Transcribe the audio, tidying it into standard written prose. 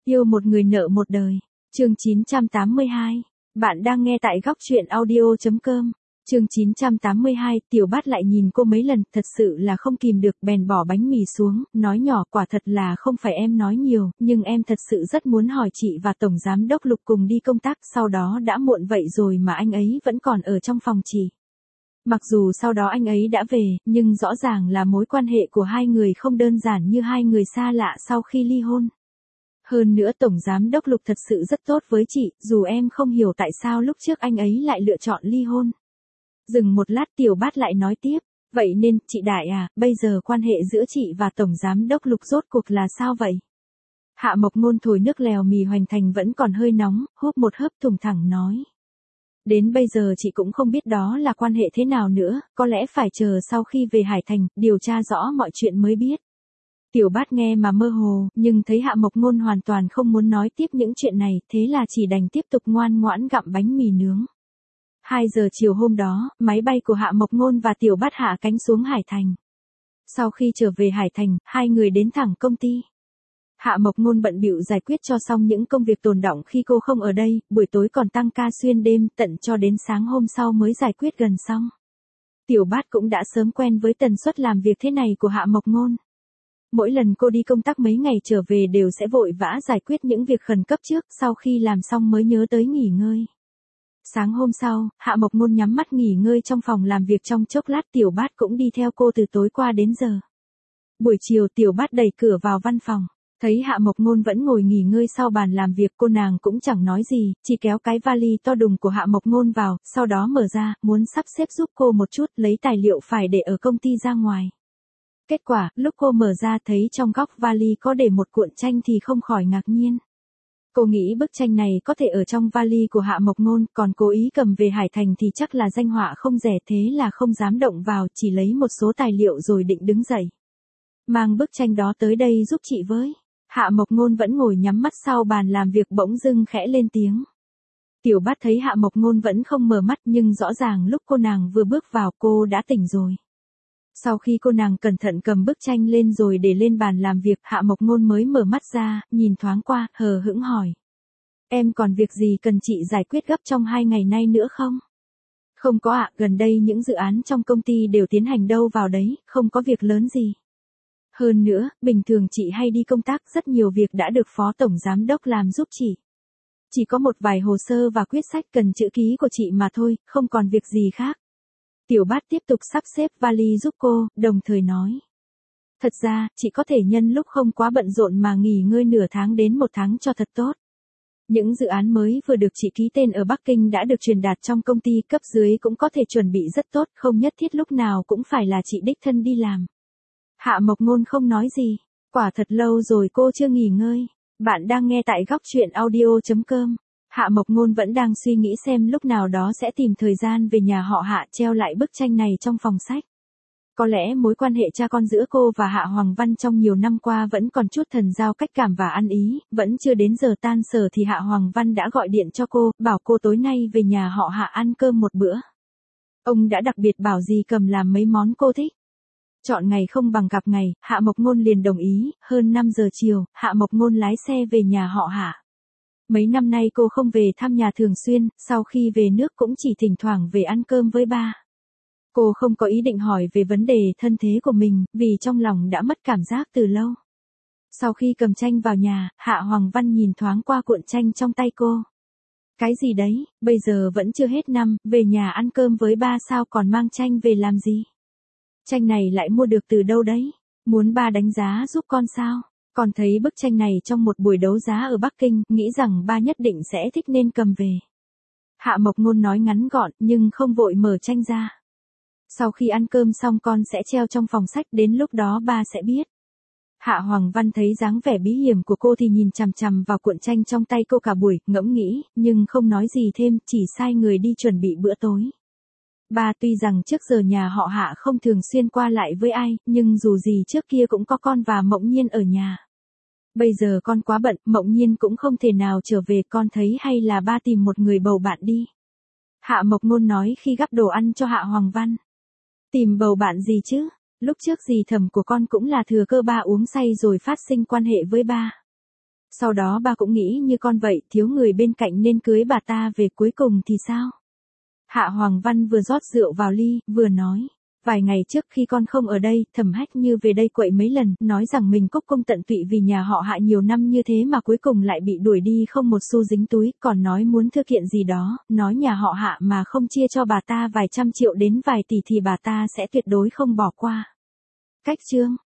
Yêu một người nợ một đời. Chương 982. Bạn đang nghe tại góc truyện audio.com. Chương 982, Tiểu Bát lại nhìn cô mấy lần, thật sự là không kìm được, bèn bỏ bánh mì xuống, nói nhỏ, quả thật là không phải em nói nhiều, nhưng em thật sự rất muốn hỏi chị và Tổng Giám Đốc Lục cùng đi công tác, sau đó đã muộn vậy rồi mà anh ấy vẫn còn ở trong phòng chị. Mặc dù sau đó anh ấy đã về, nhưng rõ ràng là mối quan hệ của hai người không đơn giản như hai người xa lạ sau khi ly hôn. Hơn nữa Tổng Giám Đốc Lục thật sự rất tốt với chị, dù em không hiểu tại sao lúc trước anh ấy lại lựa chọn ly hôn. Dừng một lát Tiểu Bát lại nói tiếp, vậy nên, chị Đại à, bây giờ quan hệ giữa chị và Tổng Giám Đốc Lục rốt cuộc là sao vậy? Hạ Mộc Ngôn thổi nước lèo mì hoành thành vẫn còn hơi nóng, húp một hớp thùng thẳng nói. Đến bây giờ chị cũng không biết đó là quan hệ thế nào nữa, có lẽ phải chờ sau khi về Hải Thành, điều tra rõ mọi chuyện mới biết. Tiểu Bát nghe mà mơ hồ, nhưng thấy Hạ Mộc Ngôn hoàn toàn không muốn nói tiếp những chuyện này, thế là chỉ đành tiếp tục ngoan ngoãn gặm bánh mì nướng. 2 giờ chiều hôm đó, máy bay của Hạ Mộc Ngôn và Tiểu Bát hạ cánh xuống Hải Thành. Sau khi trở về Hải Thành, hai người đến thẳng công ty. Hạ Mộc Ngôn bận bịu giải quyết cho xong những công việc tồn đọng khi cô không ở đây, buổi tối còn tăng ca xuyên đêm tận cho đến sáng hôm sau mới giải quyết gần xong. Tiểu Bát cũng đã sớm quen với tần suất làm việc thế này của Hạ Mộc Ngôn. Mỗi lần cô đi công tác mấy ngày trở về đều sẽ vội vã giải quyết những việc khẩn cấp trước, sau khi làm xong mới nhớ tới nghỉ ngơi. Sáng hôm sau, Hạ Mộc Ngôn nhắm mắt nghỉ ngơi trong phòng làm việc trong chốc lát Tiểu Bát cũng đi theo cô từ tối qua đến giờ. Buổi chiều Tiểu Bát đẩy cửa vào văn phòng, thấy Hạ Mộc Ngôn vẫn ngồi nghỉ ngơi sau bàn làm việc cô nàng cũng chẳng nói gì, chỉ kéo cái vali to đùng của Hạ Mộc Ngôn vào, sau đó mở ra, muốn sắp xếp giúp cô một chút lấy tài liệu phải để ở công ty ra ngoài. Kết quả, lúc cô mở ra thấy trong góc vali có để một cuộn tranh thì không khỏi ngạc nhiên. Cô nghĩ bức tranh này có thể ở trong vali của Hạ Mộc Ngôn, còn cố ý cầm về Hải Thành thì chắc là danh họa không rẻ, thế là không dám động vào, chỉ lấy một số tài liệu rồi định đứng dậy. Mang bức tranh đó tới đây giúp chị với. Hạ Mộc Ngôn vẫn ngồi nhắm mắt sau bàn làm việc bỗng dưng khẽ lên tiếng. Tiểu Bát thấy Hạ Mộc Ngôn vẫn không mở mắt nhưng rõ ràng lúc cô nàng vừa bước vào cô đã tỉnh rồi. Sau khi cô nàng cẩn thận cầm bức tranh lên rồi để lên bàn làm việc, Hạ Mộc Ngôn mới mở mắt ra, nhìn thoáng qua, hờ hững hỏi. Em còn việc gì cần chị giải quyết gấp trong 2 ngày nay nữa không? Không có ạ, gần đây những dự án trong công ty đều tiến hành đâu vào đấy, không có việc lớn gì. Hơn nữa, bình thường chị hay đi công tác, rất nhiều việc đã được Phó Tổng Giám Đốc làm giúp chị. Chỉ có một vài hồ sơ và quyết sách cần chữ ký của chị mà thôi, không còn việc gì khác. Tiểu Bát tiếp tục sắp xếp vali giúp cô, đồng thời nói. Thật ra, chị có thể nhân lúc không quá bận rộn mà nghỉ ngơi nửa tháng đến 1 tháng cho thật tốt. Những dự án mới vừa được chị ký tên ở Bắc Kinh đã được truyền đạt trong công ty, cấp dưới cũng có thể chuẩn bị rất tốt, không nhất thiết lúc nào cũng phải là chị đích thân đi làm. Hạ Mộc Ngôn không nói gì, quả thật lâu rồi cô chưa nghỉ ngơi. Bạn đang nghe tại góc truyện audio.com. Hạ Mộc Ngôn vẫn đang suy nghĩ xem lúc nào đó sẽ tìm thời gian về nhà họ Hạ treo lại bức tranh này trong phòng sách. Có lẽ mối quan hệ cha con giữa cô và Hạ Hoàng Văn trong nhiều năm qua vẫn còn chút thần giao cách cảm và ăn ý, vẫn chưa đến giờ tan sở thì Hạ Hoàng Văn đã gọi điện cho cô, bảo cô tối nay về nhà họ Hạ ăn cơm một bữa. Ông đã đặc biệt bảo dì cầm làm mấy món cô thích. Chọn ngày không bằng gặp ngày, Hạ Mộc Ngôn liền đồng ý, hơn 5 giờ chiều, Hạ Mộc Ngôn lái xe về nhà họ Hạ. Mấy năm nay cô không về thăm nhà thường xuyên, sau khi về nước cũng chỉ thỉnh thoảng về ăn cơm với ba. Cô không có ý định hỏi về vấn đề thân thế của mình, vì trong lòng đã mất cảm giác từ lâu. Sau khi cầm tranh vào nhà, Hạ Hoàng Văn nhìn thoáng qua cuộn tranh trong tay cô. Cái gì đấy, bây giờ vẫn chưa hết năm, về nhà ăn cơm với ba sao còn mang tranh về làm gì? Tranh này lại mua được từ đâu đấy? Muốn ba đánh giá giúp con sao? Còn thấy bức tranh này trong một buổi đấu giá ở Bắc Kinh, nghĩ rằng ba nhất định sẽ thích nên cầm về. Hạ Mộc Ngôn nói ngắn gọn, nhưng không vội mở tranh ra. Sau khi ăn cơm xong con sẽ treo trong phòng sách, đến lúc đó ba sẽ biết. Hạ Hoàng Văn thấy dáng vẻ bí hiểm của cô thì nhìn chằm chằm vào cuộn tranh trong tay cô cả buổi, ngẫm nghĩ, nhưng không nói gì thêm, chỉ sai người đi chuẩn bị bữa tối. Ba tuy rằng trước giờ nhà họ Hạ không thường xuyên qua lại với ai, nhưng dù gì trước kia cũng có con và Mộng Nhiên ở nhà. Bây giờ con quá bận, Mộng Nhiên cũng không thể nào trở về, con thấy hay là ba tìm một người bầu bạn đi. Hạ Mộc Ngôn nói khi gắp đồ ăn cho Hạ Hoàng Văn. Tìm bầu bạn gì chứ? Lúc trước dì Thẩm của con cũng là thừa cơ ba uống say rồi phát sinh quan hệ với ba. Sau đó ba cũng nghĩ như con vậy, thiếu người bên cạnh nên cưới bà ta về, cuối cùng thì sao? Hạ Hoàng Văn vừa rót rượu vào ly, vừa nói. Vài ngày trước khi con không ở đây, Thẩm Hách Như về đây quậy mấy lần, nói rằng mình cúc cung tận tụy vì nhà họ Hạ nhiều năm như thế mà cuối cùng lại bị đuổi đi không một xu dính túi, còn nói muốn thư kiện gì đó, nói nhà họ Hạ mà không chia cho bà ta vài trăm triệu đến vài tỷ thì bà ta sẽ tuyệt đối không bỏ qua. Cách chương